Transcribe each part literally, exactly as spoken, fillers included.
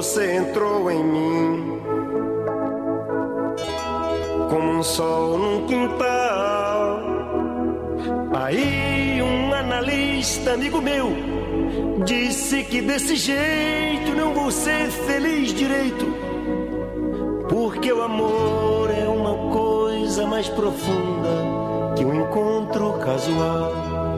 você entrou em mim como um sol num quintal. Aí um analista, amigo meu, disse que desse jeito não vou ser feliz direito, porque o amor é uma coisa mais profunda que um encontro casual.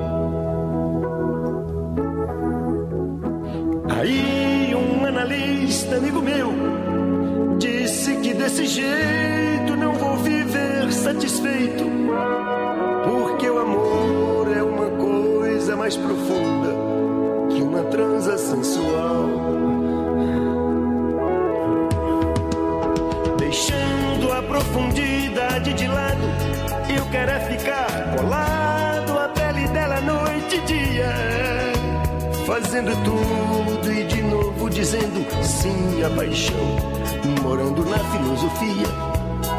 Aí um analista, amigo meu, disse que desse jeito não vou viver satisfeito, porque o amor é uma coisa mais profunda que uma transa sensual. Deixando a profundidade de lado, eu quero é ficar colado à pele dela noite e dia, fazendo tudo e de novo dizendo sim à paixão, morando na filosofia.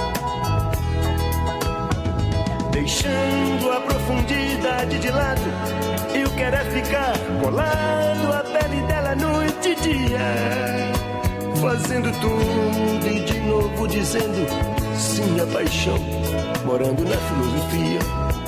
Deixando a profundidade de lado, eu quero é ficar colado à pele dela noite e dia, fazendo tudo e de novo dizendo sim à paixão, morando na filosofia.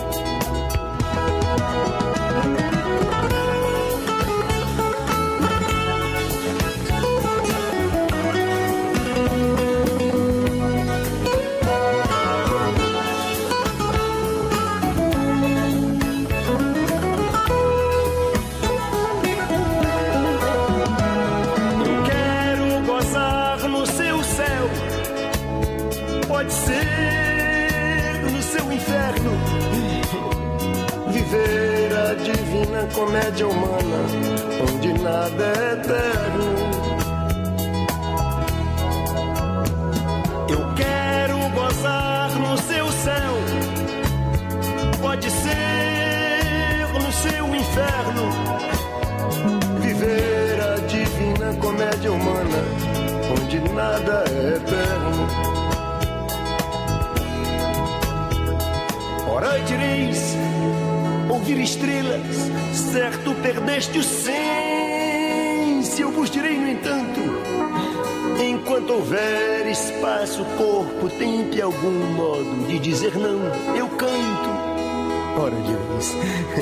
Pode ser no seu inferno, viver a divina comédia humana, onde nada é eterno. Eu quero gozar no seu céu, pode ser no seu inferno, viver a divina comédia humana, onde nada é eterno. Ora direis, ouvir estrelas, certo perdeste o senso. Eu vos direi, no entanto, enquanto houver espaço, corpo, tempo e algum modo de dizer não, eu canto. Ora direis,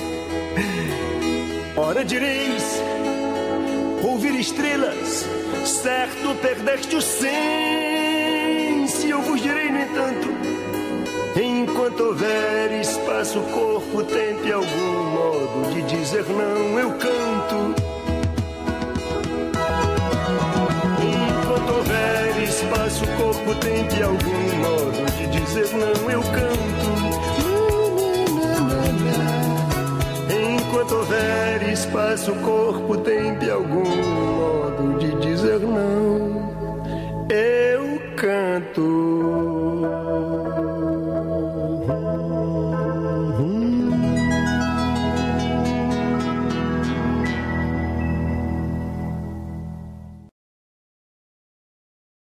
ora direis, ouvir estrelas, certo perdeste o senso. Eu vos direi, no entanto, enquanto houver espaço, corpo, tempo e algum modo de dizer não, eu canto. Enquanto houver espaço, corpo, tempo e algum modo de dizer não, eu canto. Enquanto houver espaço, corpo, tempo e algum modo de dizer não, eu canto.